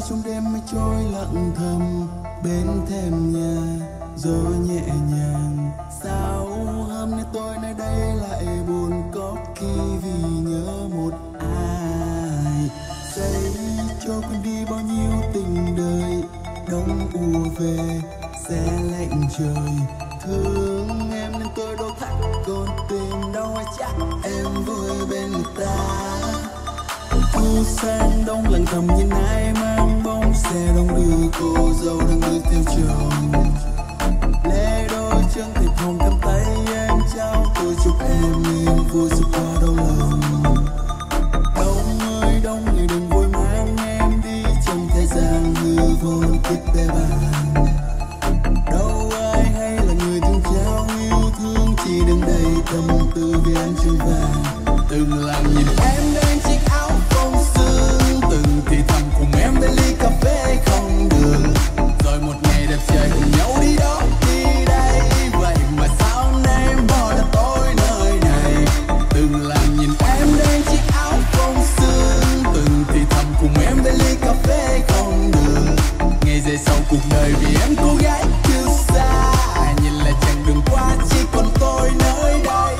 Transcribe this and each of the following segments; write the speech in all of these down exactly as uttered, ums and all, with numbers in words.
trong đêm mây trôi lặng thầm bên thềm nhà, gió nhẹ nhàng. Sao hôm nay tôi nơi đây lại buồn có khi vì nhớ một ai. Giây cho quên đi bao nhiêu tình đời, đông ùa về sẽ lạnh trời. Thương em nên tôi đâu thắt còn tìm đâu ai chắc em vui bên người ta. Thu sang đông lặng thầm nhìn ai mang bóng xe đông đưa cô dâu đang bước theo chồng. Lê đôi chân thịt hồng cầm tay em trao tôi chúc em niềm vui suốt qua đau lòng. Đông ơi đông người đừng vội mang em đi trong thế gian hư vô kiếp bé bàng. Đâu ai hay là người từng trao yêu thương, chỉ đứng đây tâm tư vì anh chân vàng. Từng là nhìn em đang chiếc áo phông sương, từng thì thầm cùng em bên ly cà phê không đường. Rồi một ngày đẹp trời cùng nhau đi đó đi đây, vậy mà sao hôm nay em bỏ lại tôi nơi này. Từng là nhìn em đang chiếc áo phông sương, từng thì thầm cùng em bên ly cà phê không đường. Ngày về sau cuộc đời vì em cô gái yêu xa, nhìn lại chặng đường qua chỉ còn tôi nơi đây.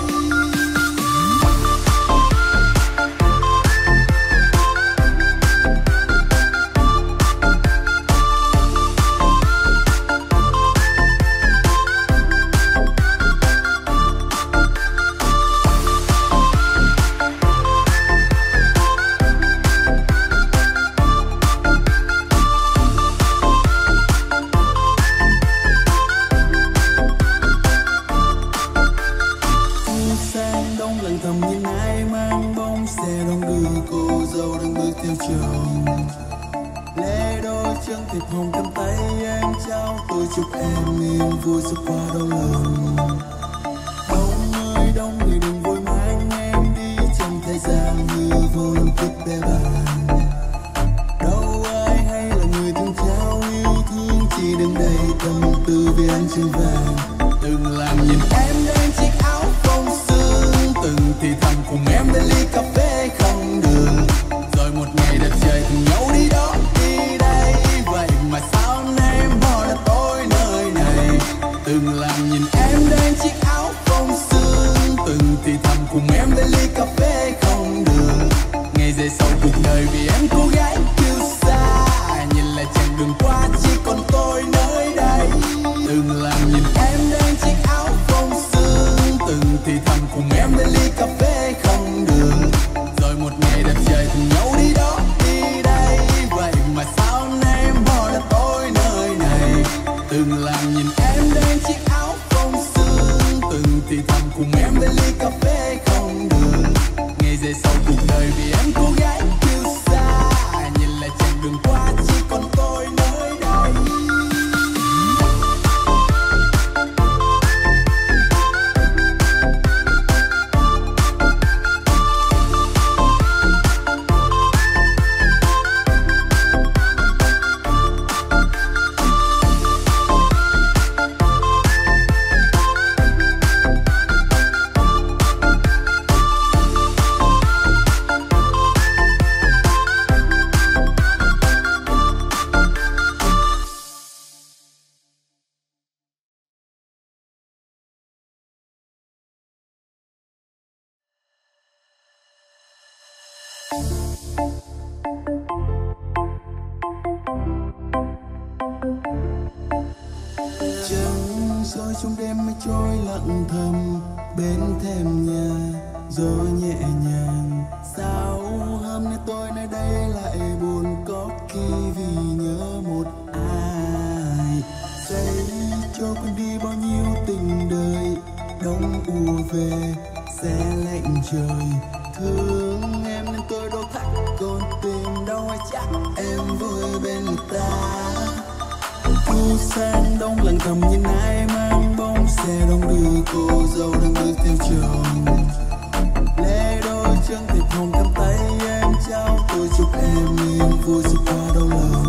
Trong đêm mây trôi lặng thầm bên thềm nhà, gió nhẹ nhàng. Sao hôm nay tôi nơi đây lại buồn có khi vì nhớ một ai. Giây cho quên đi bao nhiêu tình đời, đông ùa về sẽ lạnh trời. Thương em nên tôi đâu thắt còn tìm đâu ai chắc em vui bên người ta. Thu sang đông lặng thầm nhìn ai mang bóng xe đông đưa cô dâu đang bước theo chồng. Lê đôi chân thịt hồng cầm tay em trao tôi chúc em niềm vui suốt qua đau lòng.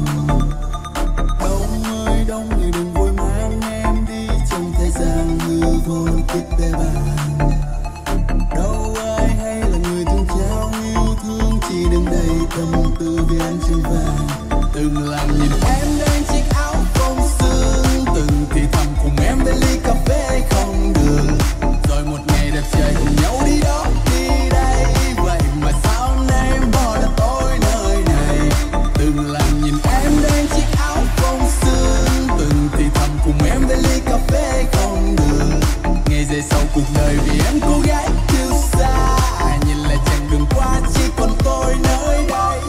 Đông ơi đông người đừng vội mang em đi trong thế gian hư vô kiếp bé bàng. Đâu ai hay là người từng trao yêu thương, chỉ đứng đây tâm tư vì anh chân vàng. Từng lần nhìn em đang chiếc áo phông sương, từng thì thầm cùng em bên ly cà phê không đường. Rồi một ngày đẹp trời cùng nhau đi đó đi đây, vậy mà sao hôm nay em bỏ lại tôi nơi này. Từng lần nhìn em đang chiếc áo phông sương, từng thì thầm cùng em bên ly cà phê không đường. Ngày về sau cuộc đời vì em cô gái yêu xa, nhìn lại chặng đường qua chỉ còn tôi nơi đây.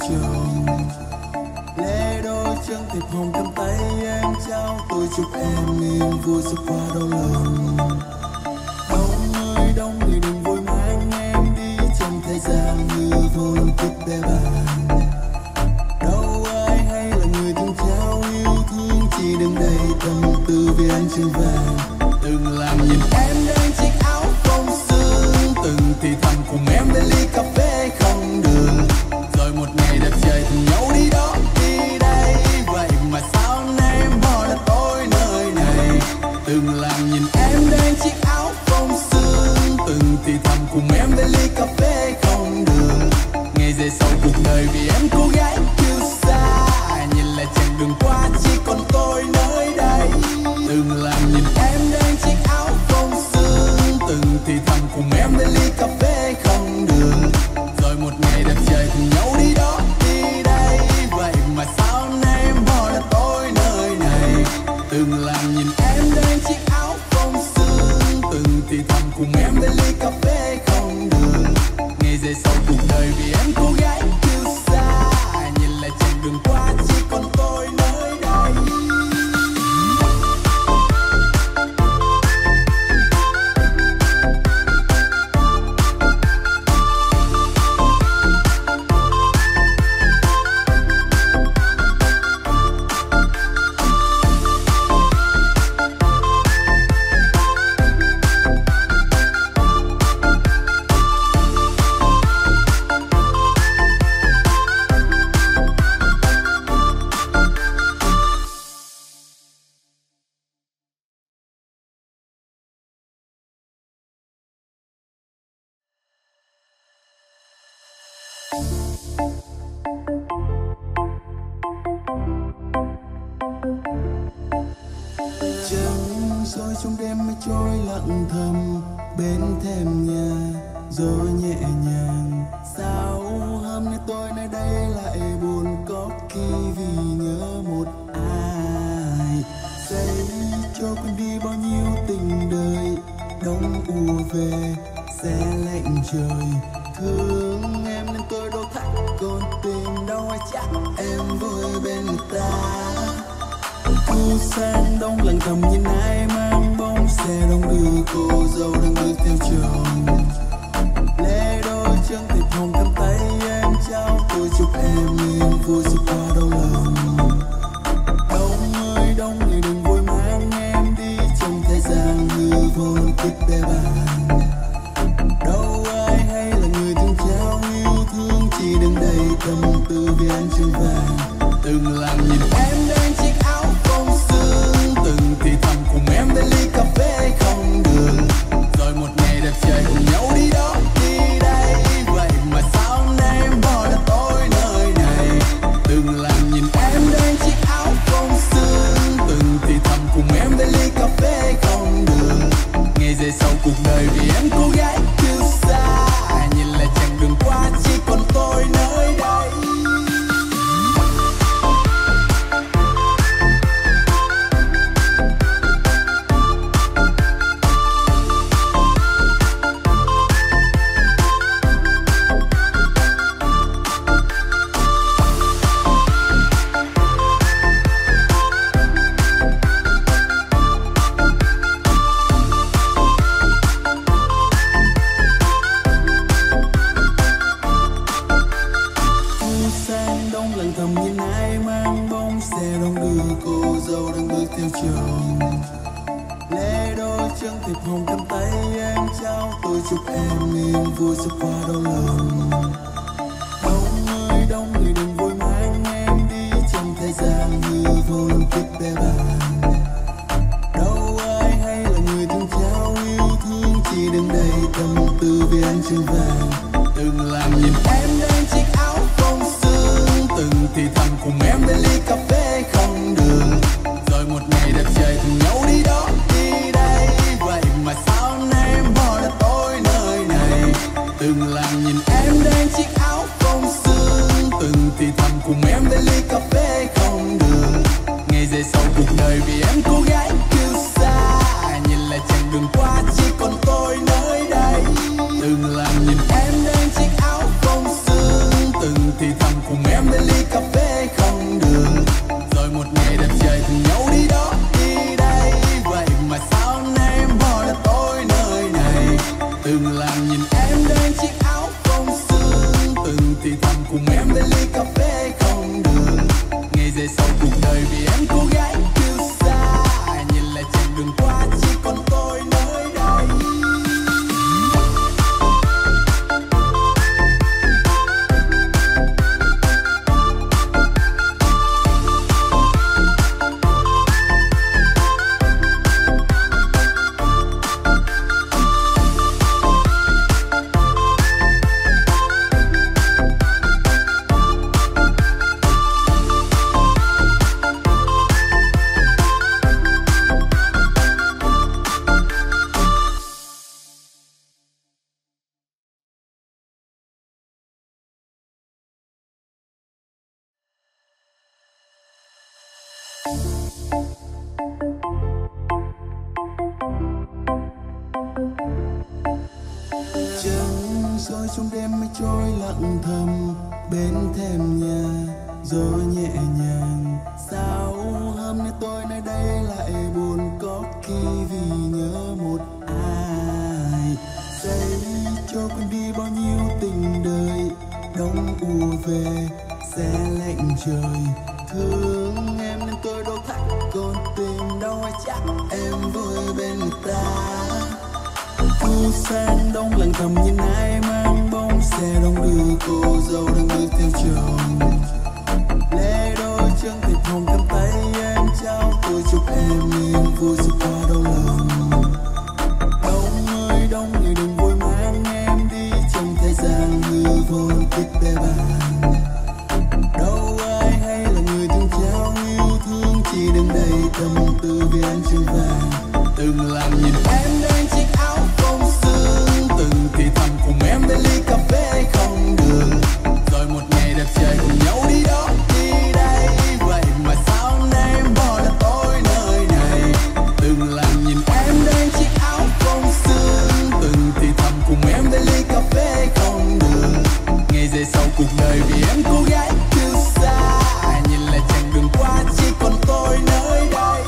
chồng. Lê đôi chân thiệp hồng cầm tay em trao, tôi chúc em niềm vui sẽ qua đau lòng. Đông ơi đông người đừng vội mang em đi, trong thế gian như vô lòng kiếp bé bàng. Đâu ai hay là người từng trao yêu thương, chỉ đứng đây tâm tư vì anh chân vàng. Từng làm nhìn em đang chiếc áo phông sương, từng thì thầm cùng em bên ly cà phê không đường. Rồi một ngày đẹp trời cùng nhau đi đó đi đây, vậy mà sao nay em bỏ lại tôi nơi này. Từng làm nhìn em đang chiếc áo phông sương, từng thì thầm cùng em bên ly cà phê không đường. Ngày về sau cuộc đời vì em cô gái yêu xa, nhìn lại chặng đường qua chỉ còn tôi nơi đây. Từng làm nhìn em đang chiếc áo phông sương, từng thì thầm cùng em bên ly cà phê không đường. Rồi một ngày đẹp trời cùng nhau đi đó đi đây, vậy mà sao nay em bỏ lại tôi nơi này. Từng làm nhìn em đang chiếc áo phông sương, từng thì thầm cùng em bên ly cà phê không đường. Ngày về sau cuộc đời vì em cô gái yêu xa, nhìn lại chặng đường qua chỉ còn tôi nơi đây. Trăng soi trong đêm mây trôi lặng thầm bên thềm nhà, rồi nhẹ nhàng. Sao hôm nay tôi nơi đây lại buồn, có khi vì nhớ một ai. Giây cho quên đi bao nhiêu tình đời, đông ùa về sẽ lạnh trời. Thương em nên tôi đâu thắt còn tìm đâu ai chắc em vui bên người ta. Thu sang đông lặng thầm nhìn ai mang bóng xe đông đưa cô dâu đang bước theo chồng. Lê đôi chân thiệp hồng cầm tay em trao, tôi chúc em niềm vui sẽ qua đau lòng. Đông ơi đông người đừng vội mang em đi, trong thế gian hư vô lòng kiếp bé bàng. Đâu ai hay là người từng trao yêu thương, chỉ đứng đây tâm tư vì anh chân vàng. Từng làm nhìn em đang chiếc áo phông sương, từng thì thầm cùng em bên ly cà phê không đường. Rồi một ngày đẹp trời cùng nhau đi đó đi đây, vậy mà sao nay em bỏ lại tôi nơi này. Từng làm nhìn em đang chiếc áo phông sương, từng thì thầm cùng em bên ly cà phê không đường. Ngày về sau cuộc đời vì em cô gái yêu xa, nhìn lại chặng đường qua chỉ còn tôi nơi đây. Từng làm nhìn em đang chiếc áo phông sương, từng thì thầm cùng em Trăng soi trong đêm mây trôi lặng thầm bên thềm nhà, gió nhẹ nhàng sao hôm nay tôi nơi đây lại buồn, có khi vì nhớ một ai. Giây cho con đi bao nhiêu tình đời, đông ùa về sẽ lạnh trời. Thương em nên tôi đâu thắt còn tìm đâu ai chắc em vui bên người ta. Thu sang đông lặng thầm nhìn ai mang bóng xe đông đưa cô dâu đang bước theo chồng. Lê đôi chân thịt hồng cầm tay em trao, tôi chúc em niềm vui suốt qua đau lòng. Đông ơi đông người đừng vội mang em đi, trong thế gian hư vô tích bè bàn. Đâu ai hay là người từng trao yêu thương, chỉ đừng đầy tâm tư vì anh chân vàng. Từng lần nhìn em đang chiếc áo phông sương, từng thì thầm cùng em bên ly cà phê không đường. Rồi một ngày đẹp trời cùng nhau đi đó đi đây, vậy mà sao hôm nay em bỏ lại tôi nơi này. Từng lần nhìn em đang chiếc áo phông sương, từng thì thầm cùng em bên ly cà phê không đường. Ngày về sau cuộc đời vì em cô gái yêu xa, nhìn lại chặng đường qua chỉ còn tôi nơi đây.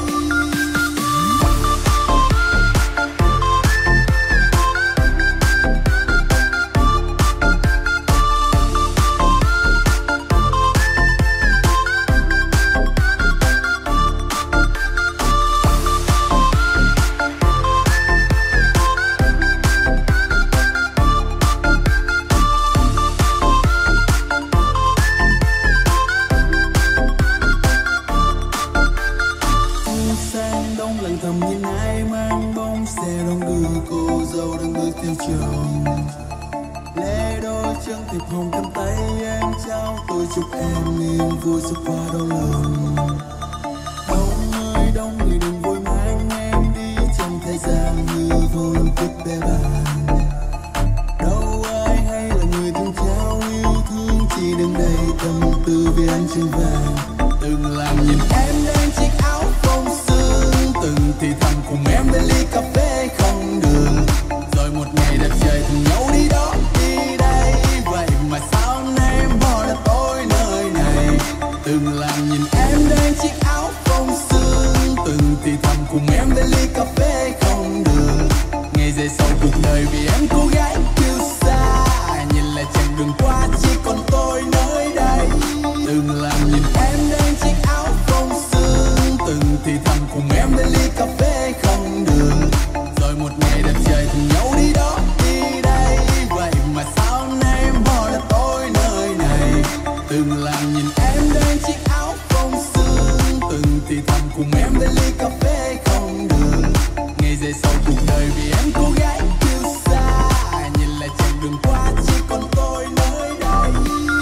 Thầm nhìn ai mang bóng xe đông đưa cô dâu đang bước theo chồng. Lê đôi chân thịt hồng cầm tay em trao, tôi chúc em niềm vui suốt qua đau lòng. Đông ơi đông người đừng vội mang em đi, trong thế gian hư vô tích bè bàn. Đâu ai hay là người từng trao yêu thương, chỉ đừng đầy tâm tư vì anh chân vàng. Từng lần nhìn em đang chiếc áo phông sương, từng thì thầm cùng em bên ly cà phê không đường. Rồi một ngày đẹp trời cùng nhau đi đó đi đây, vậy mà sao hôm nay em bỏ lại tôi nơi này. Từng lần nhìn em đang chiếc áo phông sương, từng thì thầm cùng em bên ly cà phê không đường. Ngày về sau cuộc đời vì em cô gái yêu xa, nhìn lại chặng đường qua chỉ còn tôi nơi đây. Từng lần nhìn em đang chiếc áo phông sương, từng thì thầm cùng em bên ly cà phê không đường. Rồi một ngày đẹp trời cùng nhau đi đó đi đây, vậy mà sao hôm nay em bỏ lại tôi nơi này. Từng lần nhìn em đang chiếc áo phông sương, từng thì thầm cùng em bên ly cà phê không đường. Ngày về sau cuộc đời vì em cô gái yêu xa, nhìn lại chặng đường qua chỉ còn tôi nơi đây.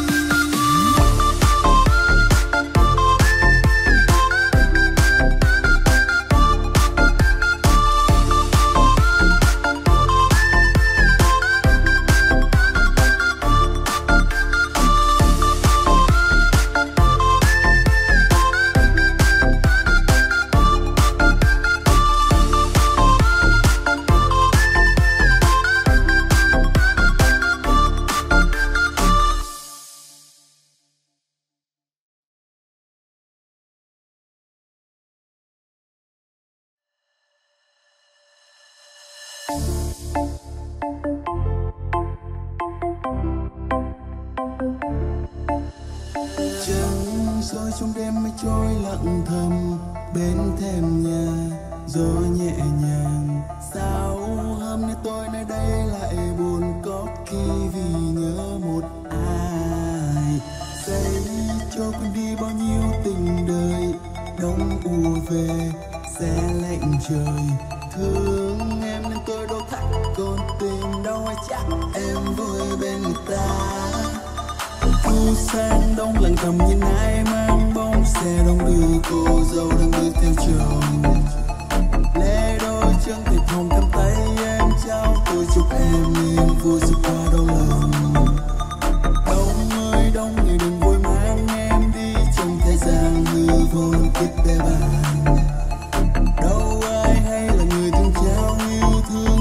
Trăng soi trong đêm mây trôi lặng thầm bên thềm nhà, gió nhẹ nhàng sao hôm nay tôi nơi đây lại buồn, có khi vì nhớ một ai. Giây cho con đi bao nhiêu tình đời, đông ùa về sẽ lạnh trời. Thương em nên tôi đâu thắt còn tìm đâu ai chắc em vui bên người ta. Thu sang đông lặng thầm nhìn ai mang bóng xe đông đưa cô dâu đang bước theo chồng. Lê đôi chân thịt hồng cầm tay em trao, tôi chúc em niềm vui suốt qua đau lòng. Đông ơi đông người đừng vội mang em đi, trong thế gian hư vô tích bè bàn. Đâu ai hay là người từng trao yêu thương, chỉ đừng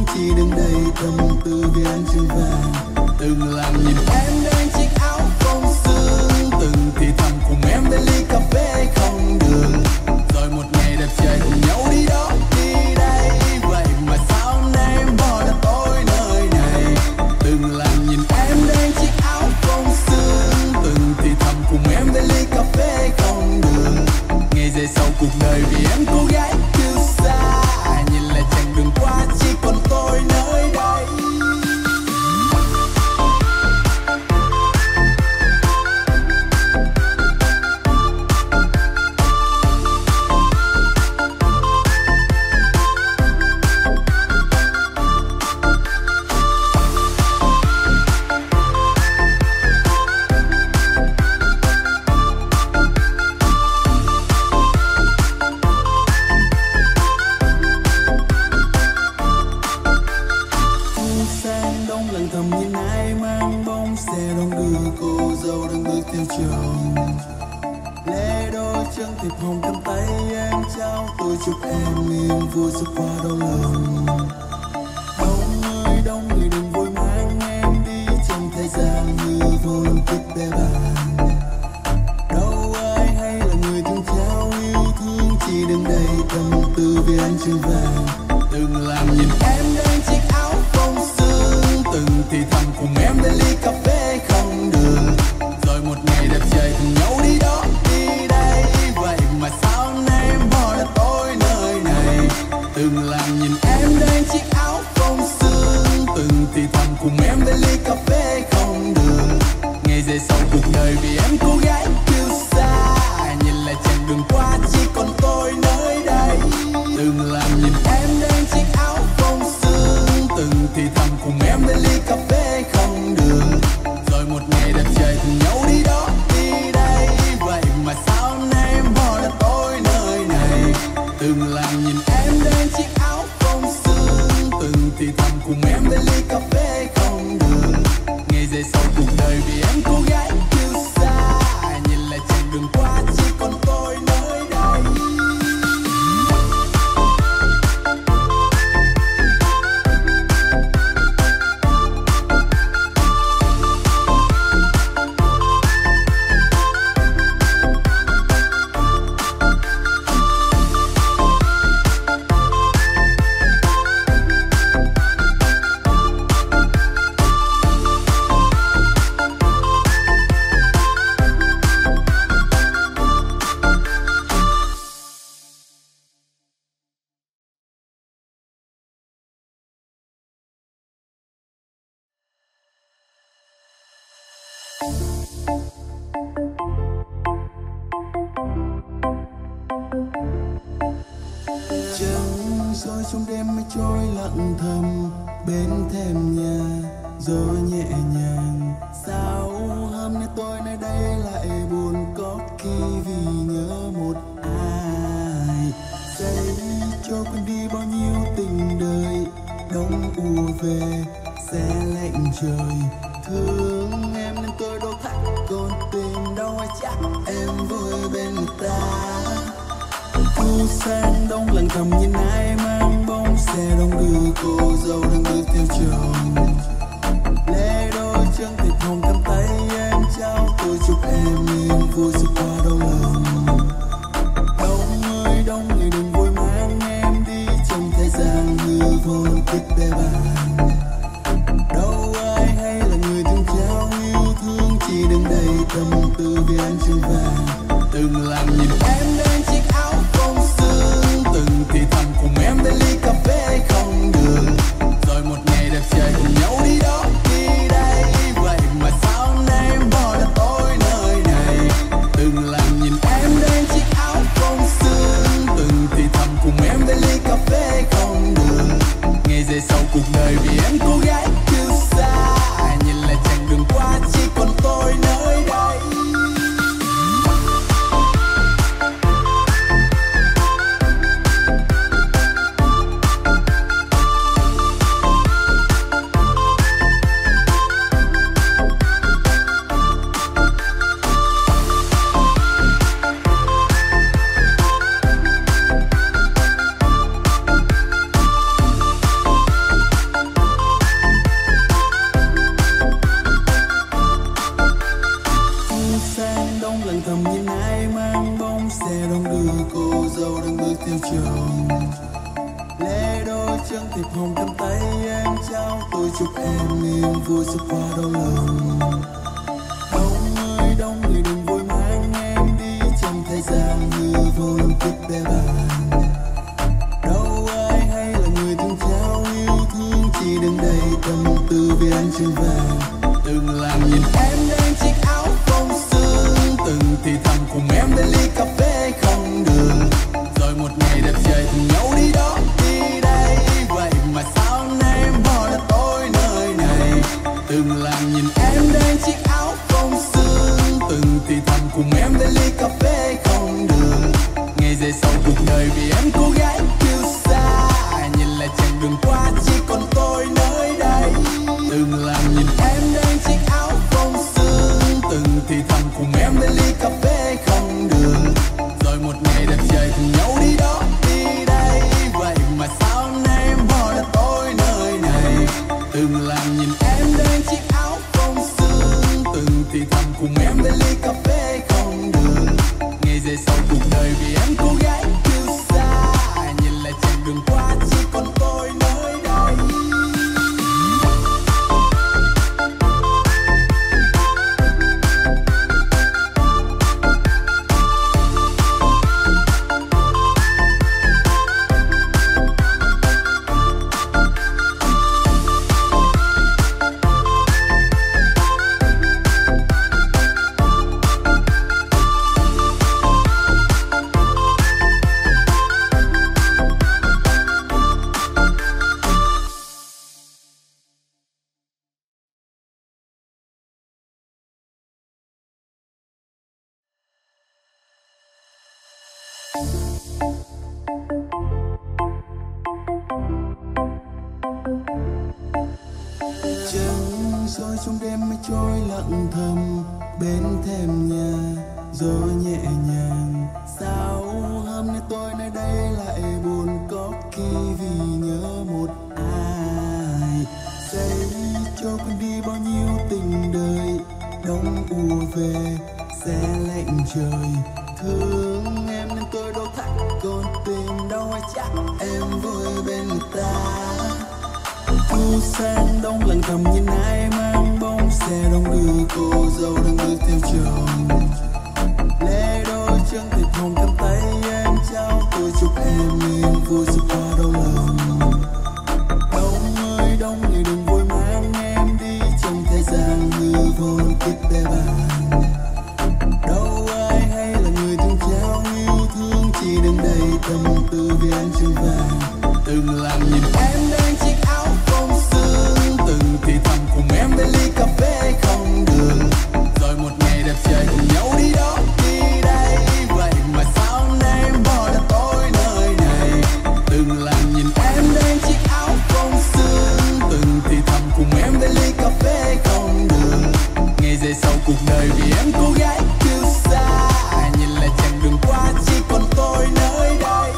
đựng đầy tâm tư vì ánh trăng vàng. Từng lần nhìn em đang chiếc áo phông sương, từng thì thầm cùng em bên ly cà phê không đường. Rồi một ngày đẹp trời cùng nhau đi đó đi đây, vậy mà sao hôm nay em bỏ lại tôi nơi này. Từng lần nhìn em đang chiếc áo phông sương, từng thì thầm cùng em bên ly cà phê không đường. Ngày về sau cuộc đời vì em cô gái yêu xa, nhìn lại chặng đường qua chỉ còn tôi nơi đây. Trong đêm mây trôi lặng thầm bên thềm nhà, gió nhẹ nhàng. Sao hôm nay tôi nơi đây lại buồn có khi vì nhớ một ai. Giây cho quên đi bao nhiêu tình đời, đông ùa về sẽ lạnh trời. Thương em nên tôi đâu thắt còn tìm đâu ai chắc em vui bên người ta. Thu sang đông lặng thầm nhìn ai mang bóng xe đông đưa cô dâu đang bước theo chồng. Lê đôi chân thịt hồng cầm tay em trao tôi chúc em niềm vui sẽ qua đau lòng. Đông ơi đông người đừng vội mang em đi trong thời gian hư vô tích bè bàn. Đâu ai hay là người từng trao yêu thương, chỉ đừng đầy tâm tư vì anh trăng vàng. Từng lần nhìn em đang chiếc áo phông sương, từng thì thầm cùng em bên ly cà phê không đường. Rồi một ngày đẹp trời tôi chúc em niềm vui sẽ qua đau lòng. Đông ơi đông người đừng vội mang em đi trong thời gian hư vô lòng tiếc bé bàng. Đâu ai hay là người từng trao yêu thương, chỉ đừng đầy tâm tư vì anh chân vàng. Từng làm nhìn em đang chiếc áo phông sương, từng thì thầm cùng em đến ly cà phê không đường. Rồi một ngày đẹp trời cùng nhau đi đó đi đây, vậy mà sao hôm nay em bỏ lại tôi nơi này. Từng làm nhìn em đang chiếc áo phông sương, từng thì thầm cùng em đến ly cà phê không đường. Ngày về sau cuộc đời vì em cô gái yêu xa, nhìn lại chặng đường qua chỉ còn tôi nơi đây. Từng làm nhìn em đang chiếc áo phông sương, từng thì thầm cùng em đến ly cà phê không đường. Rồi một ngày đẹp trời cùng nhau đi đó đi đây, vậy mà sao hôm nay em bỏ lại tôi nơi này. Từng làm nhìn em đang chiếc áo phông sương, từng thì thầm cùng em đến ly cà phê không đường. Ngày về sau cuộc đời vì em cô gái yêu xa, nhìn lại chặng đường qua chỉ còn tôi nơi đây. Trăng soi trong đêm mây trôi lặng thầm bên thềm nhà, gió nhẹ nhàng. Sao hôm nay tôi nơi đây lại buồn, có khi vì nhớ một ai. Giây cho con đi bao nhiêu tình đời, đông ùa về sẽ lạnh trời. Thương em nên tôi đâu thắt con tim, đâu ai chắc em vui bên người ta. Thu sang đông lặng thầm nhìn ai mang bóng xe đông đưa cô dâu đang bước theo chồng. Lê đôi chân thịt hồng cầm tay em trao, tôi chúc em niềm vui sẽ qua đau lòng. Đông ơi đông người đừng vội mang em đi trong thời gian hư vô lòng tiếc bé bàng. Đâu ai hay là người từng trao yêu thương, chỉ đừng đầy tâm tư vì anh chân vàng. Từng làm nhìn em đang chiếc áo phông sương, từng thì thầm cùng em đến ly cà phê không đường. Rồi một ngày đẹp trời cùng nhau đi đó đi đây, vậy mà sao hôm nay em bỏ lại tôi nơi này. Từng làm nhìn em đang chiếc áo phông sương, từng thì thầm cùng em đến ly cà phê không đường. Ngày về sau cuộc đời vì em cô gái yêu xa, nhìn lại chặng đường qua chỉ còn tôi nơi đây.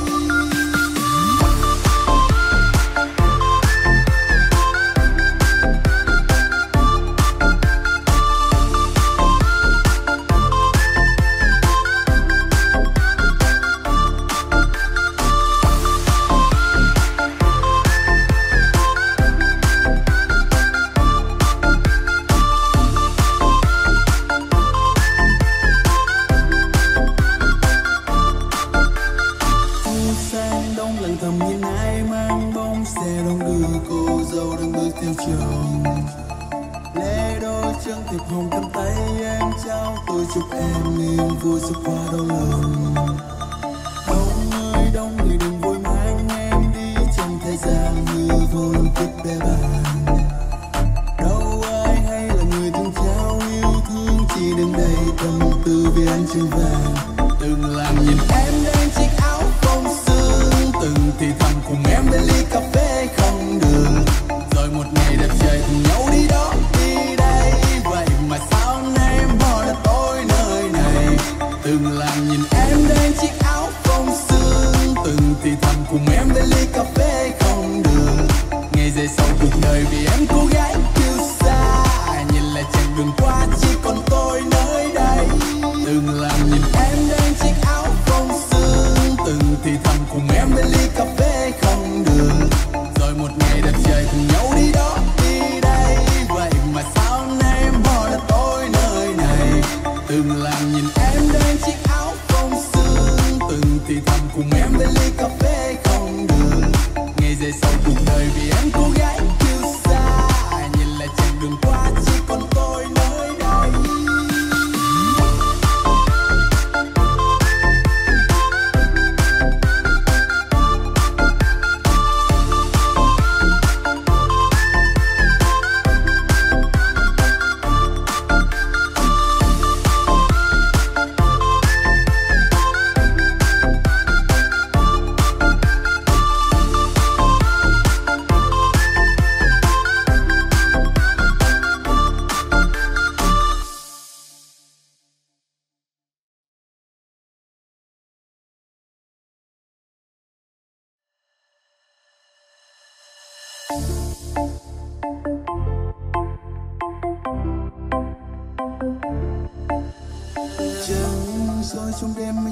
Thầm nhìn ai mang bóng xe đông đưa cô dâu đang bước theo chồng. Lê đôi chân thịt hồng cầm tay em trao, tôi chúc em niềm vui sẽ qua đau lòng. Đông ơi đông người đừng vội mang em đi trong thời gian hư vô lòng tiếc bé bàng. Đâu ai hay là người từng trao yêu thương, chỉ đừng đầy tâm tư vì anh chân vàng. Từng làm nhìn em đang chiếc áo phông sương, từng thì thầm cùng em đến ly cà phê không đường. Rồi một ngày đẹp trời cùng nhau đi đó đi đây, vậy mà sao hôm nay em bỏ lại tôi nơi này. Từng làm nhìn em đang chiếc áo phông sương, từng thì thầm cùng em đến ly cà phê không đường. Ngày về sau cuộc đời vì em cô gái yêu xa, nhìn lại chặng đường qua chỉ còn tôi nơi đây. Từng làm nhìn em đang chiếc áo phông sương, từng thì thầm cùng em đến ly cà phê không đường. Rồi một ngày đẹp trời cùng nhau đi đó đi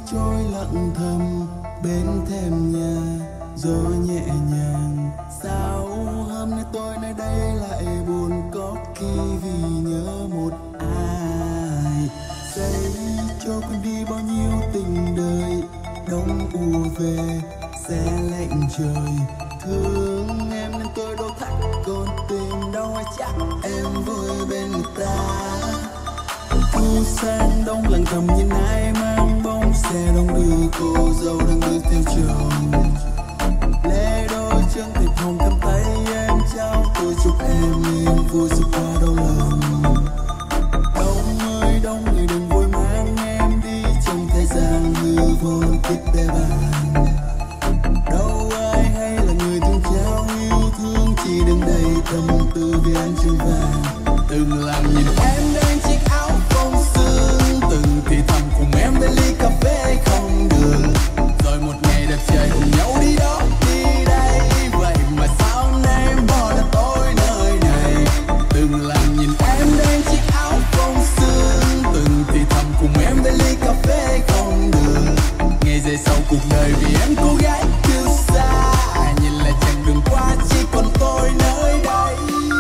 trôi lặng thầm bên thềm nhà, gió nhẹ nhàng sao hôm nay tôi nơi đây lại buồn, có khi vì nhớ một ai. Giây cho con đi bao nhiêu tình đời, đông ùa về sẽ lạnh trời. Thương em nên tôi đổ thắt con tim, đâu ai chắc em vui bên người ta. Thu sang đông lặng thầm nhìn ai mang bóng xe đông đưa cô dâu đang bước theo chồng. Lê đôi chân thịt hồng cầm tay em trao, tôi chúc em niềm vui sẽ qua đau lòng. Đông ơi đông người đừng vội mang em đi, trong thời gian hư vô kiếp bé bàng. Đâu ai hay là người từng trao yêu thương, chỉ đứng đây tâm tư vì anh chân vàng. Từng làm nhìn em đang chiếc áo phông sương, từng thì thầm cùng em bên ly cà phê không đường. Rồi một ngày đẹp trời cùng nhau đi đó đi đây, vậy mà sao hôm nay em bỏ lại tôi nơi này. Từng làm nhìn em đang chiếc áo phông sương, từng thì thầm cùng em bên ly cà phê không đường. Ngày dài sau cuộc đời vì em cô gái yêu xa, nhìn lại chặng đường qua chỉ còn tôi nơi đây.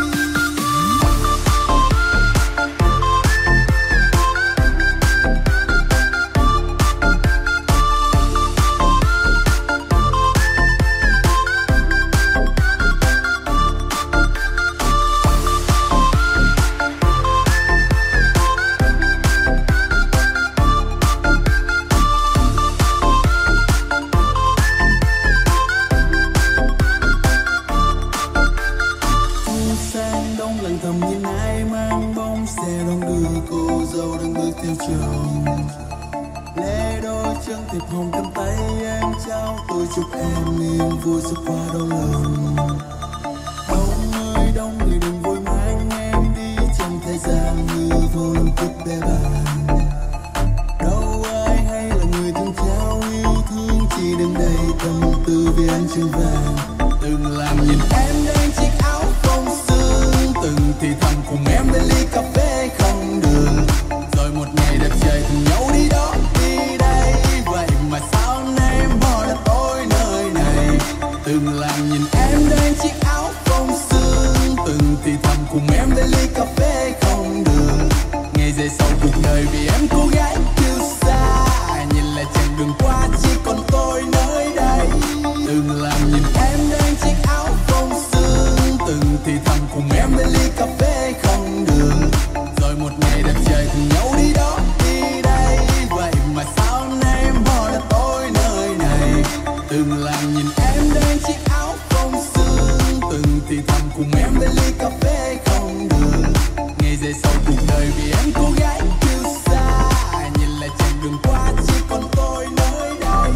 Thầm nhìn ai mang bóng xe đông đưa cô dâu đang bước theo chồng. Lê đôi chân thịt hồng cầm tay em trao, tôi chúc em niềm vui sẽ qua đau lòng. Đông ơi đông người đừng vội mang em đi, trong thời gian hư vô lòng kiếp bé bàng. Đâu ai hay là người từng trao yêu thương, chỉ đứng đây tâm tư vì anh chân vàng. Từng làm nhìn em đang chiếc áo phông sương, từng thì thầm cùng em bên ly cà phê không đường. Rồi một ngày đẹp trời cùng nhau đi đó đi đây, vậy mà sao hôm nay em bỏ lại tôi nơi này. Từng làm nhìn em đang chiếc áo phông sương, từng thì thầm cùng em bên ly cà phê không đường. Ngày dài sau cuộc đời vì em cô gái yêu xa, nhìn lại chặng đường qua chỉ còn tôi nơi đây. Từng làm nhìn em đang chiếc áo phông sương, từng thì thầm cùng em bên ly cà phê không đường. Rồi một ngày đẹp trời cùng nhau đi đó đi đây, vậy mà sao hôm nay em bỏ lại tôi nơi này. Từng làm nhìn em đang chiếc áo phông sương, từng thì thầm cùng em bên ly cà phê không đường. Ngày dài sau cuộc đời vì em cô gái yêu xa, nhìn lại chặng đường qua chỉ còn tôi nơi đây.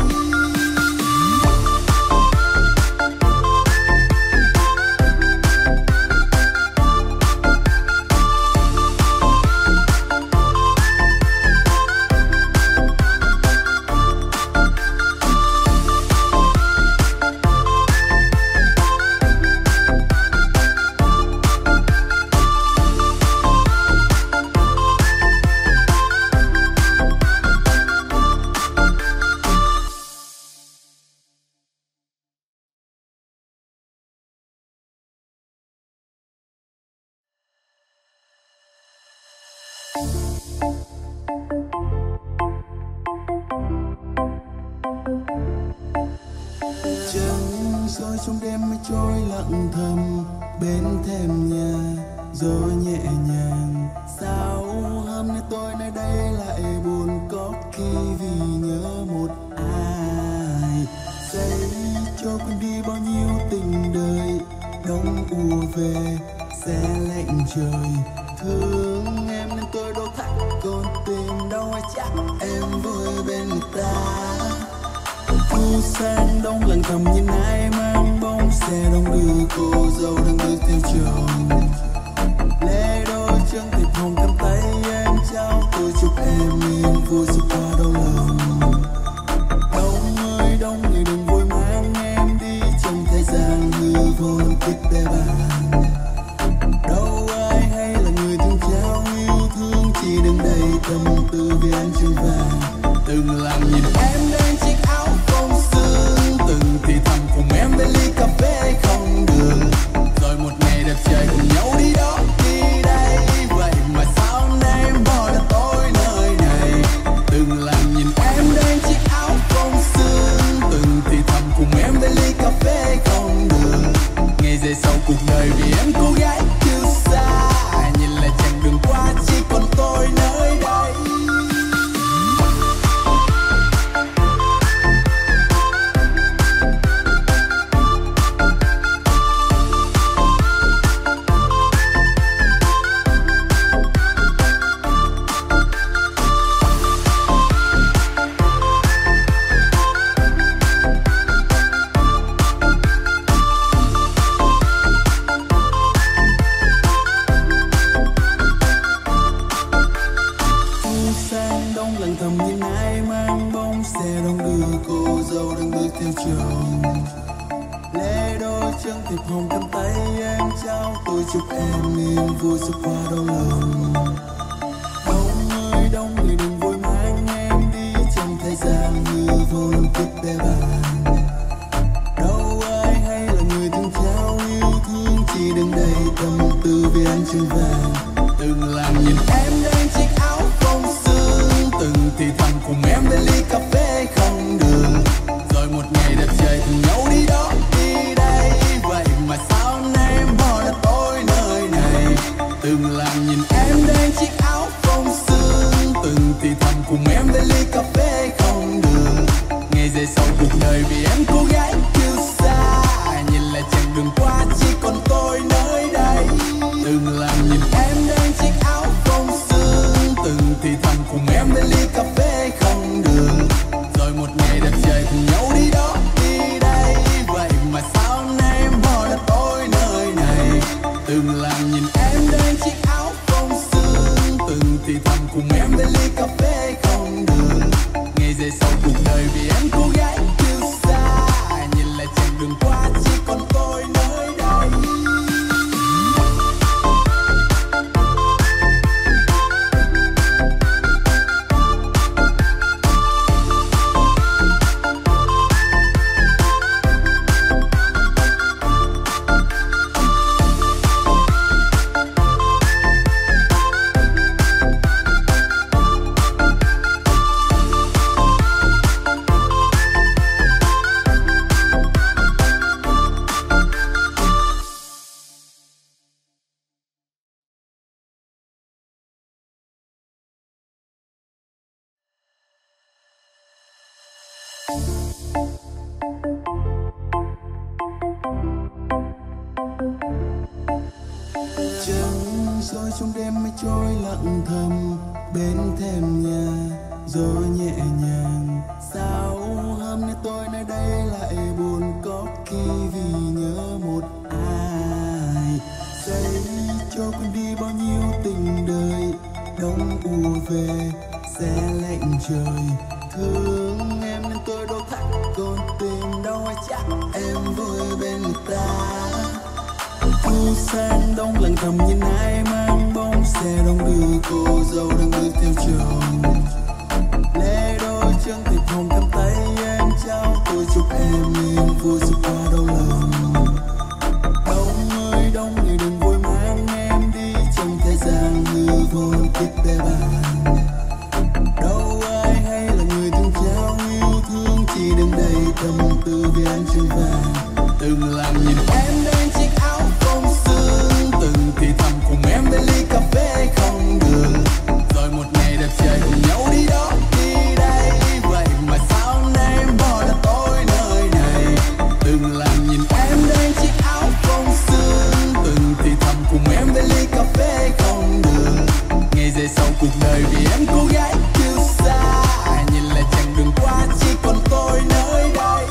Trăng soi trong đêm mây trôi lặng thầm bên thềm nhà, gió nhẹ nhàng sao hôm nay tôi nơi đây lại buồn, có khi vì nhớ một ai. Giây cho con đi bao nhiêu tình đời, đông ùa về sẽ lạnh trời. Thương em nên tôi đổ thắt con tim, đâu ai chắc em vui bên người ta. Thu sang đông lặng thầm nhìn ai mang bóng xe đông đưa cô dâu đang bước theo chồng. Lê đôi chân thịt hồng cầm tay em trao, tôi chúc em niềm vui sẽ qua đau lòng. Đông ơi đông người đừng vội mang em đi, trong thời gian hư vô lòng kiếp bé bàng. Đâu ai hay là người từng trao yêu thương, chỉ đứng đây tâm tư vì anh chân vàng. Từng làm nhìn em em niềm vui sẽ qua đau lòng. Đông ơi đông người đừng vội mang em đi trong thời gian như vô luôn kiếp bé bàng. Đâu ai hay là người từng trao yêu thương, chỉ đừng đầy tâm tư vì anh chân vàng. Từng làm nhìn em đang chiếc áo phông sương, từng thì thầm cùng em bên ly cà phê không đường. Rồi một ngày đẹp trời cùng nhau đi đó đi đây, vậy mà sao nay em bỏ lại tôi nơi này. Từng làm nhìn em đang chiếc áo phông sương, từng thì thầm cùng em bên ly cà phê không đường. Ngày về sau cuộc đời vì em cô gái yêu xa, nhìn lại chặng đường qua chỉ còn tôi nơi đây. Từng làm nhìn em đang chiếc áo phông sương, từng thì thầm cùng em bên ly cà phê không đường. Rồi một ngày đẹp trời cùng nhau đi đó đi đây, vậy mà sao nay em bỏ lại tôi nơi này. Từng làm nhìn em đang chiếc áo phông sương, từng thì thầm cùng em bên ly cà phê không đường. Ngày về sau cuộc đời vì em cô gái yêu xa, nhìn lại chặng đường qua chỉ còn tôi nơi đây. Trăng soi trong đêm mây trôi lặng thầm bên thềm nhà, gió nhẹ nhàng. Sao hôm nay tôi nơi đây lại buồn, có khi vì nhớ một ai. Giây cho quên đi bao nhiêu tình đời, đông ùa về sẽ lạnh trời. Thương em nên tôi đâu thắt con tim, đâu ai chắc em vui bên người ta. Thu sang đông lặng thầm nhìn ai mang bóng xe đông đưa cô dâu đang bước theo chồng. Lê đôi chân thịt hồng cầm tay em trao, tôi chúc em niềm vui sẽ qua đau lòng. Đông ơi đông người đừng vội mang em đi trong thời gian như vô luôn kiếp bé bàng. Đâu ai hay là người từng trao yêu thương, chỉ đừng đầy tâm tư vì anh chân vàng. Từng làm nhìn em đang chiếc áo phông sương, từng thì thầm cùng em bên ly cà phê không đường. Rồi một ngày đẹp trời cùng nhau đi đó đi đây, vậy mà sao nay em bỏ lại tôi nơi này. Từng làm nhìn em đang chiếc áo phông sương, từng thì thầm cùng em bên ly cà phê không đường. Ngày về sau cuộc đời vì em cô gái yêu xa, nhìn lại chặng đường qua chỉ còn tôi nơi đây.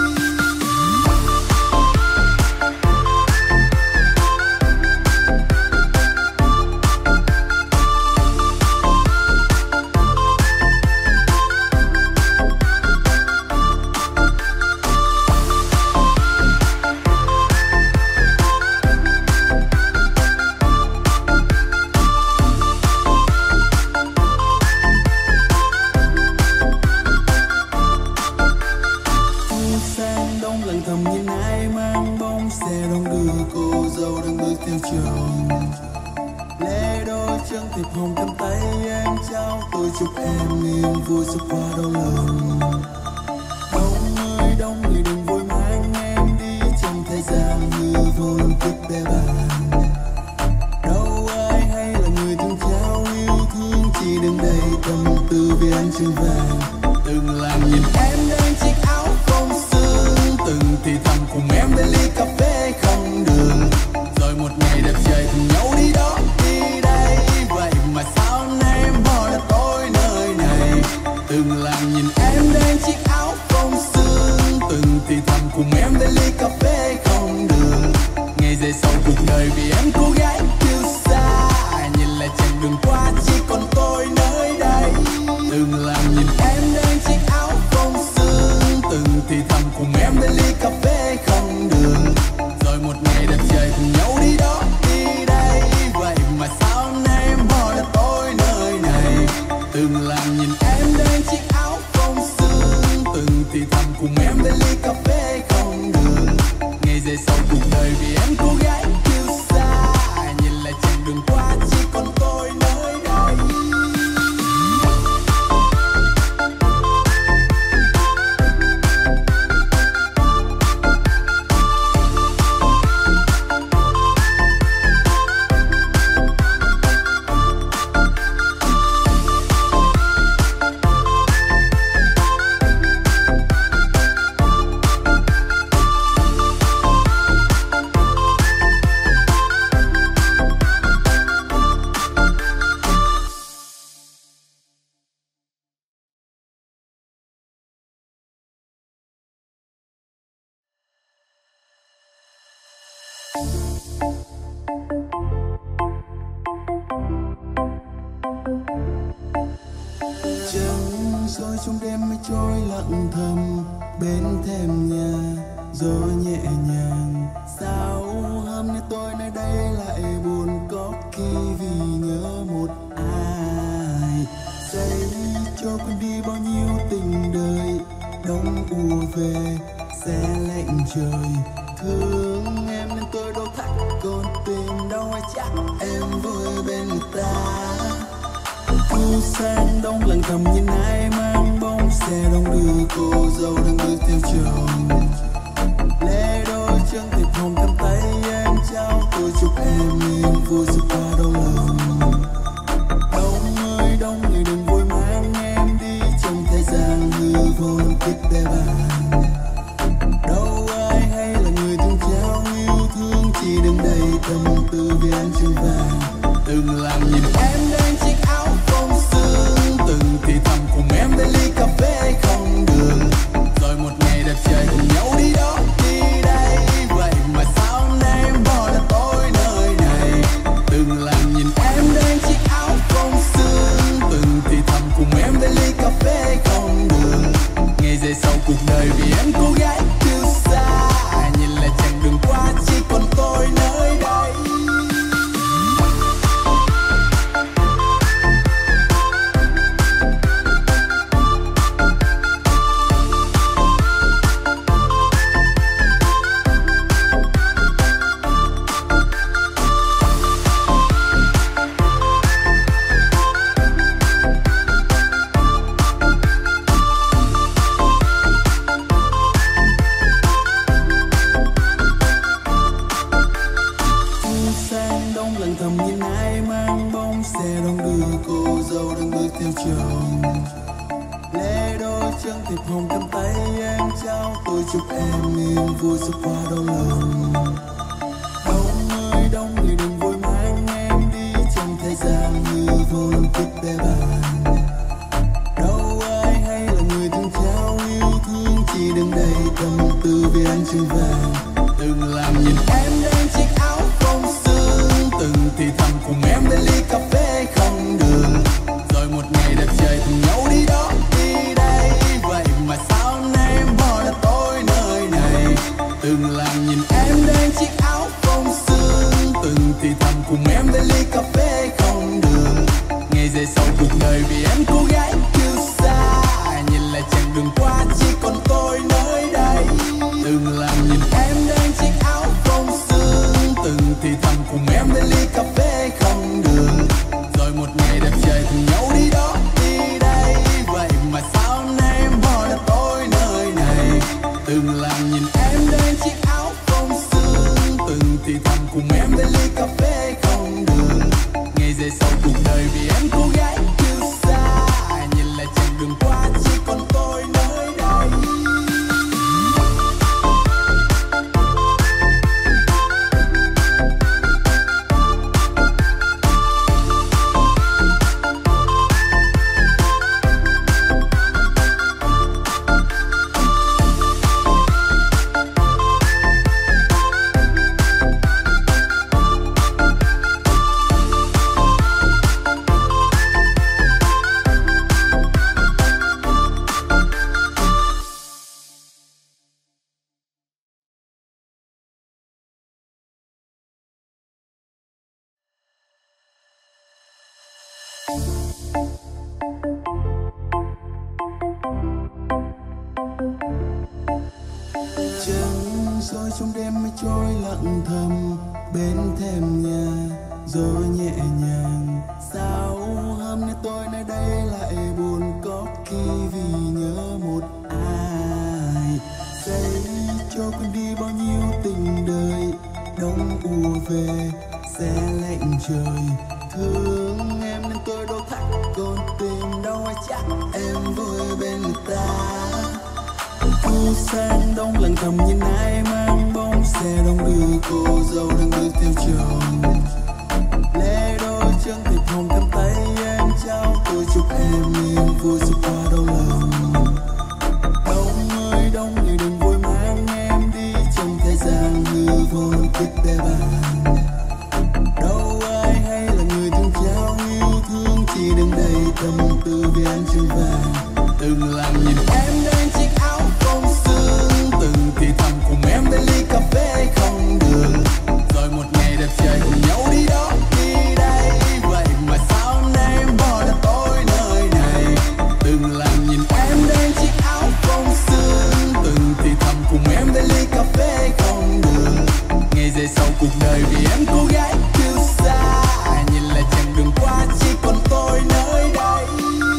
Thịt hồng cầm tay em trao, tôi chúc em niềm vui sẽ qua đau lòng. Đông ơi đông người đừng vội mang em đi trong thời gian như vô luôn kiếp bé bàng. Đâu ai hay là người từng trao yêu thương, chỉ đừng đầy tâm tư vì anh chân vàng. Từng làm nhìn em đang chiếc áo phông sương, từng thì thầm cùng em bên ly cà phê không đường. Rồi một ngày đẹp trời cùng nhau đi đó đi đây, vậy mà sao nay em bỏ lại tôi nơi này. Từng làm nhìn em đang chiếc áo phông sương, từng thì thầm cùng em bên ly cà phê không đường. Ngày về sau cuộc đời vì em cô gái yêu xa, nhìn lại chặng đường qua chỉ còn tôi nơi đây. Từng làm nhìn em đang chiếc áo phông sương, từng thì thầm cùng em bên ly cà phê không đường. Rồi một ngày đẹp trời cùng nhau đi đó đi đây, soi trong đêm mây trôi lặng thầm bên thềm nhà, gió nhẹ nhàng sao hôm nay tôi nơi đây lại buồn, có khi vì nhớ một ai. Giây cho quên đi bao nhiêu tình đời, đông ùa về sẽ lạnh trời. Thương em nên tôi đâu thắt còn tìm đâu ai chắc em vui bên người ta. Thu sang đông lặng thầm nhìn ai mang bóng xe đông đưa cô dâu đang bước theo chồng. Lê đôi chân thiệp hồng cầm tay em trao, tôi chúc em niềm vui sẽ qua đau lòng. Đông ơi đông người đừng vội mang em đi, trong thời gian hư vô kiếp bé bàng. Đâu ai hay là người từng trao yêu thương, chỉ đứng đây tâm tư vì anh chân vàng. Từng làm nhìn em đang chiếc áo phông sương, từng thì thầm cùng em bên ly cà phê không đường. Rồi một ngày đẹp trời cùng nhau đi đó đi đây, vậy mà sao hôm nay em bỏ lại tôi nơi này. Từng làm nhìn em đang chiếc áo phông sương, từng thì thầm cùng em bên ly cà phê không đường. Ngày về sau cuộc đời vì em cô gái yêu xa, nhìn lại chặng đường qua chỉ còn tôi nơi đây. Trăng soi trong đêm mây trôi lặng thầm bên thềm nhà, gió nhẹ nhàng sao hôm nay tôi nơi đây lại buồn, có khi vì nhớ một ai. Giây cho quên đi bao nhiêu tình đời, đông ùa về sẽ lạnh trời. Thương em nên tôi đâu thắt còn tìm đâu ai chắc em vui bên người ta. Thu sang đông lặng thầm nhìn ai mang bóng xe đông đưa cô dâu đang bước theo chồng. Lê đôi chân thiệp hồng cầm tay em trao, tôi chúc em niềm vui sẽ qua đau lòng. Đông ơi đông người đừng vội mang em đi, trong thời gian hư vô kiếp bé bàng. Đâu ai hay là người từng trao yêu thương, chỉ đứng đây tâm tư vì anh chân vàng. Từng lần nhìn em đang chiếc áo phông sương, từng thì thầm cùng em bên ly cà phê không đường. Rồi một ngày đẹp trời cùng nhau đi đó đi đây, vậy mà sao hôm nay em bỏ lại tôi nơi này. Từng lần nhìn em đang chiếc áo phông sương, từng thì thầm cùng em bên ly cà phê không đường. Ngày về sau cuộc đời vì em cô gái yêu xa, nhìn lại chặng đường qua chỉ còn tôi nơi đây.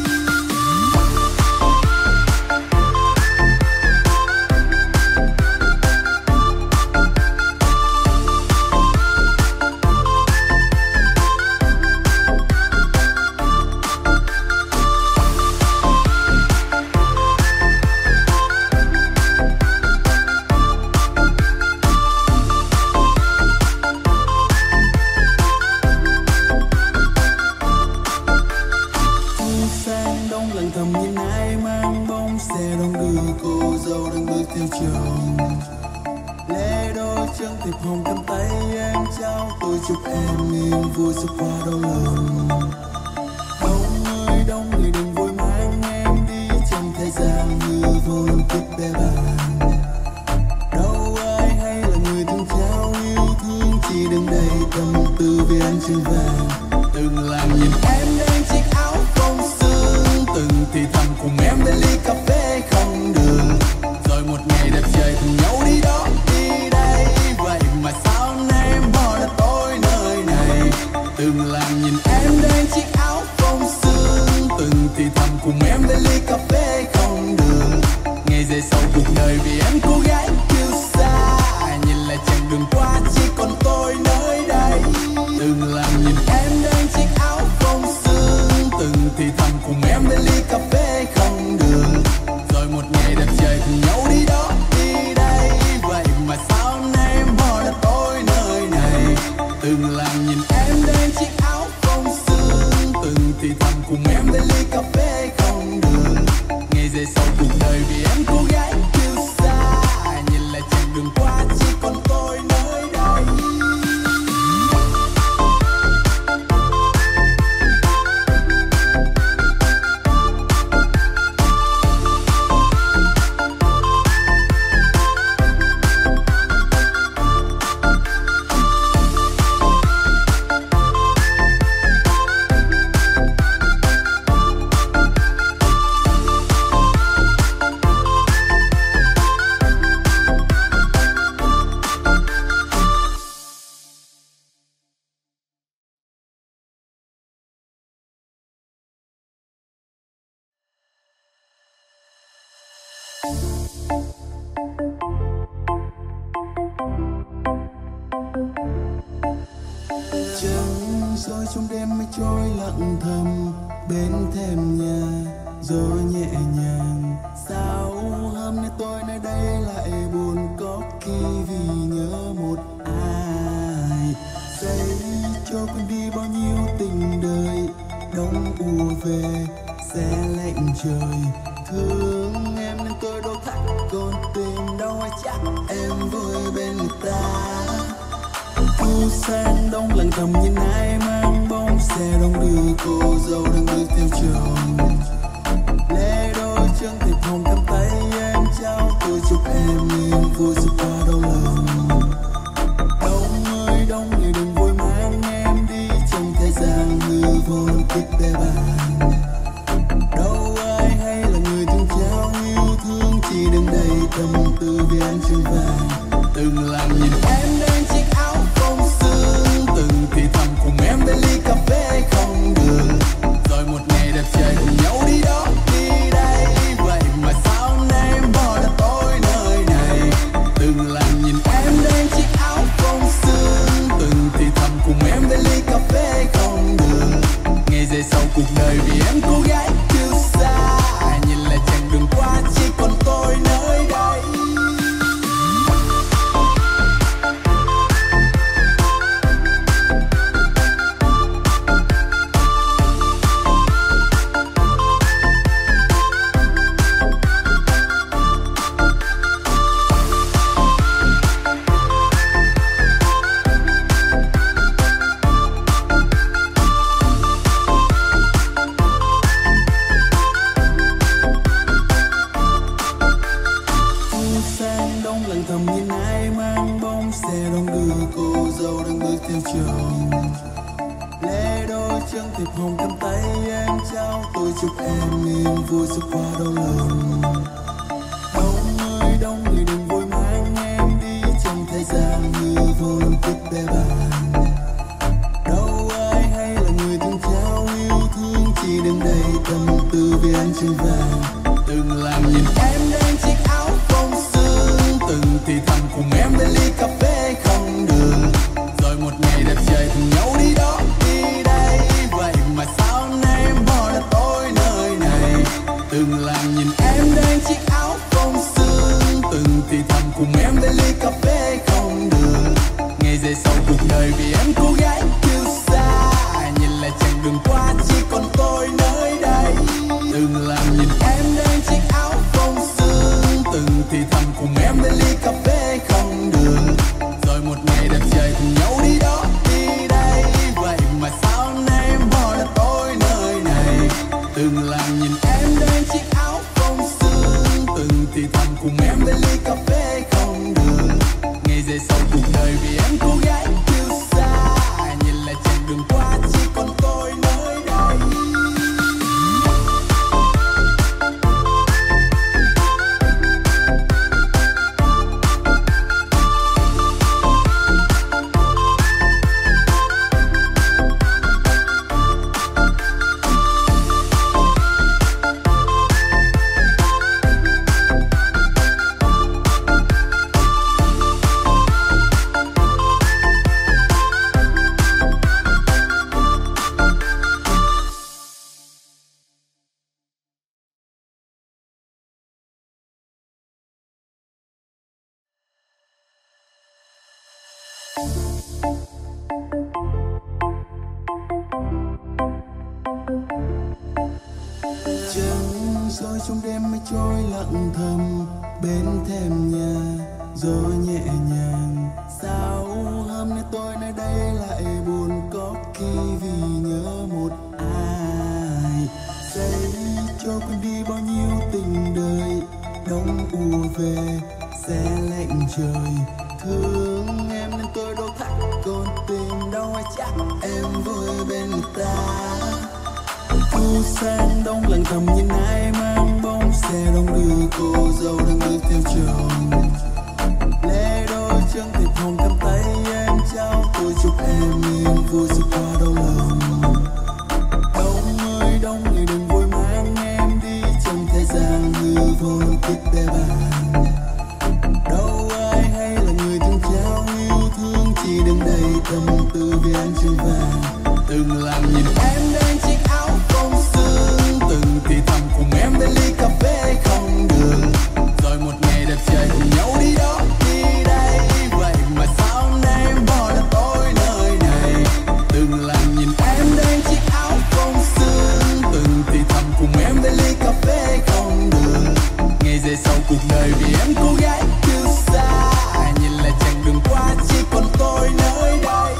Thầm nhìn ai mang bóng xe đón đưa cô dâu đang bước theo chồng. Lê đôi chân thiệp hồng cầm tay em trao, tôi chúc em niềm vui suốt qua đau lòng. Đông ơi đông người đừng vội mang em đi, trong thế gian như vô lòng tiếc bé bàng. Đâu ai hay là người thương trao yêu thương, chỉ đừng đầy tâm tư vì anh chân vàng. Từng lần nhìn em đang chiếc áo phông sương, từng thì thầm cùng em bên ly cà phê không đường. Rồi một ngày đẹp trời cùng nhau đi đó đi đây, vậy mà sao hôm nay em bỏ lại tôi nơi này. Từng lần nhìn em đang chiếc áo phông sương, từng thì thầm cùng em bên ly cà phê không đường. Ngày về sau cuộc đời vì em cô gái yêu xa, nhìn lại chặng đường qua chỉ còn tôi nơi đây. Từng lần nhìn em đang chiếc áo phông sương, từng thì thầm cùng em bên ly cà phê không đường. Rồi một ngày đẹp trời cùng nhau đi đó đi đây, vậy mà sao hôm nay em bỏ lại tôi nơi này. Từng lần nhìn em đang chiếc áo phông sương, từng thì thầm cùng em bên ly cà phê không đường. Ngày về sau cuộc đời vì em cô gái yêu xa, nhìn lại chặng đường qua chỉ còn tôi nơi đây. Trăng soi trong đêm mây trôi lặng thầm bên thềm nhà, gió nhẹ nhàng. Sao hôm nay tôi nơi đây lại buồn, có khi vì nhớ một ai. Giây cho quên đi bao nhiêu tình đời, đông ùa về sẽ lạnh trời. Thương em nên tôi đâu thắt con tim, đâu ai chắc em vui bên người ta. Thu sang đông lặng thầm nhìn ai mang bóng xe đón đưa cô dâu đang bước theo chồng. Lê đôi chân thiệp hồng cầm tay em trao, tôi chúc em niềm vui suốt qua đau lòng. Đông ơi đông người đừng vội mang em đi, trong thế gian hư vô lòng tiếc bé bàng. Đâu ai hay là người thương trao yêu thương, chỉ đừng đầy tâm tư vì anh chân vàng. Từng lần nhìn em đang chiếc áo phông sương, từng thì thầm cùng em bên ly cà phê không đường. Rồi một ngày đẹp trời cùng nhau đi đó đi đây, vậy mà sao hôm nay em bỏ lại tôi nơi này. Từng lần nhìn em đang chiếc áo phông sương, từng thì thầm cùng em bên ly cà phê không đường. Ngày về sau cuộc đời vì em cô gái yêu xa, nhìn lại chặng đường qua chỉ còn tôi nơi đây. thiệp hồng cầm tay em trao tôi chúc em niềm vui suốt qua đau lòng. Đông ơi đông người đừng vội mang em đi trong thời gian như vô lòng tích bé bàng. Đâu ai hay là người từng trao yêu thương chỉ đừng đầy tâm tư vì anh chân vàng. Từng làm nhìn em đang chiếc áo phông sương, từng thì thầm cùng em bên ly cà phê không đường. Rồi một ngày đẹp trời cùng nhau đi đó đi đây, vậy mà sao nay em bỏ lại tôi nơi này. Từng làm nhìn em đang chiếc áo phông sương, từng thì thầm cùng em bên ly cà phê không đường. Ngày về sau cuộc đời vì em cô gái yêu xa, nhìn lại chặng đường qua chỉ còn tôi nơi đây. Từng làm nhìn em đang chiếc áo phông sương, từng thì thầm cùng em bên ly cà phê không đường. Rồi một ngày đẹp trời cùng nhau đi đó đi đây, vậy mà sao nay em bỏ lại tôi nơi này. Từng làm nhìn em đang chiếc áo phông sương, từng thì thầm cùng em bên ly cà phê không đường. Ngày về sau cuộc đời vì em cô gái yêu xa, nhìn lại chặng đường qua chỉ còn tôi nơi đây. Trăng soi trong đêm mây trôi lặng thầm bên thềm nhà, gió nhẹ nhàng. Sao hôm nay tôi nơi đây lại buồn, có khi vì nhớ một ai. Giây cho quên đi bao nhiêu tình đời, đông ùa về sẽ lạnh trời. Thương em nên tôi đâu thắt còn tìm đâu ai chắc em vui bên người ta. Thu sang đông lặng thầm nhìn ai mang bóng xe đông đưa cô dâu đang bước theo chồng. Lê đôi chân thiệp hồng cầm tay em trao tôi chúc em niềm vui suốt qua đau lòng. Đông ơi đông người đừng vội mang em đi trong thời gian hư vô tích bé bàng. Đâu ai hay là người từng trao yêu thương chỉ đừng đầy tâm tư vì anh chân vàng. Từng làm nhìn em đang chiếc áo phông sương, từng thì thầm cùng em bên ly cà phê không đường. Rồi một ngày đẹp trời cùng nhau đi đó đi đây, vậy mà sao nay em bỏ lại tôi nơi này. Từng làm nhìn em đang chiếc áo phông sương, từng thì thầm cùng em bên ly cà phê không đường. Ngày về sau cuộc đời vì em cô gái yêu xa, nhìn lại chặng đường qua chỉ còn tôi nơi đây.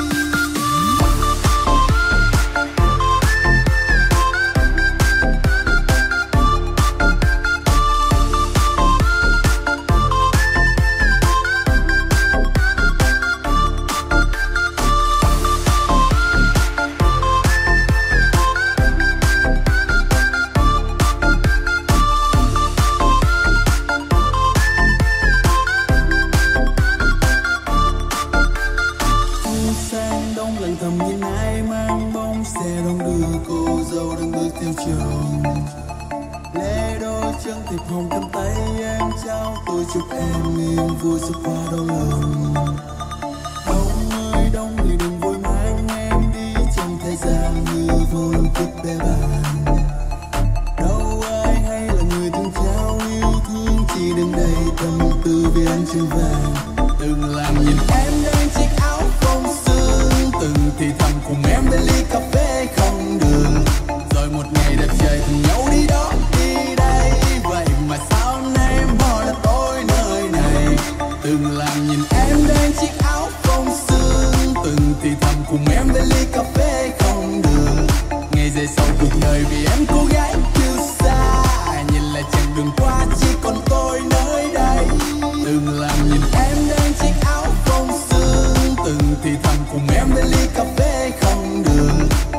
Thầm nhìn ai mang bóng xe đông đưa cô dâu đang bước theo chồng. Lê đôi chân thiệp hồng cầm tay em trao tôi chúc em niềm vui suốt qua đau lòng. Đông ơi đông người đừng vội mang em đi trong thời gian như vô lòng tích bé bàng. Đâu ai hay là người từng trao yêu thương chỉ đừng đầy tâm tư vì anh chân vàng. Từng làm nhìn em đang chiếc áo phông sương, từng thì thầm cùng em bên ly cà phê không đường. Rồi một ngày đẹp trời cùng nhau đi đó đi đây, vậy mà sao nay em bỏ lại tôi nơi này. Từng làm nhìn em đang chiếc áo phông sương, từng thì thầm cùng em bên ly cà phê không đường. Ngày về sau cuộc đời vì em cô gái yêu xa, nhìn lại chặng đường qua chỉ còn tôi nơi đây. Từng làm nhìn em đang chiếc áo phông sương, từng thì thầm cùng em bên ly cà phê không đường.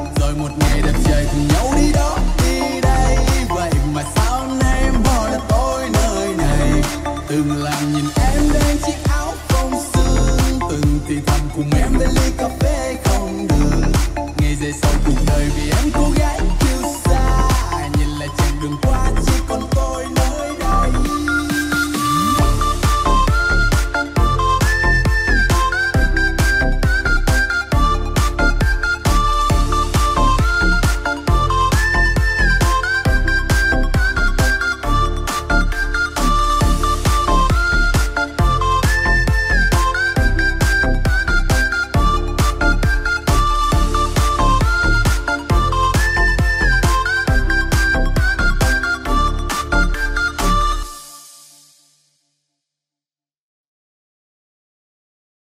lê sau cùng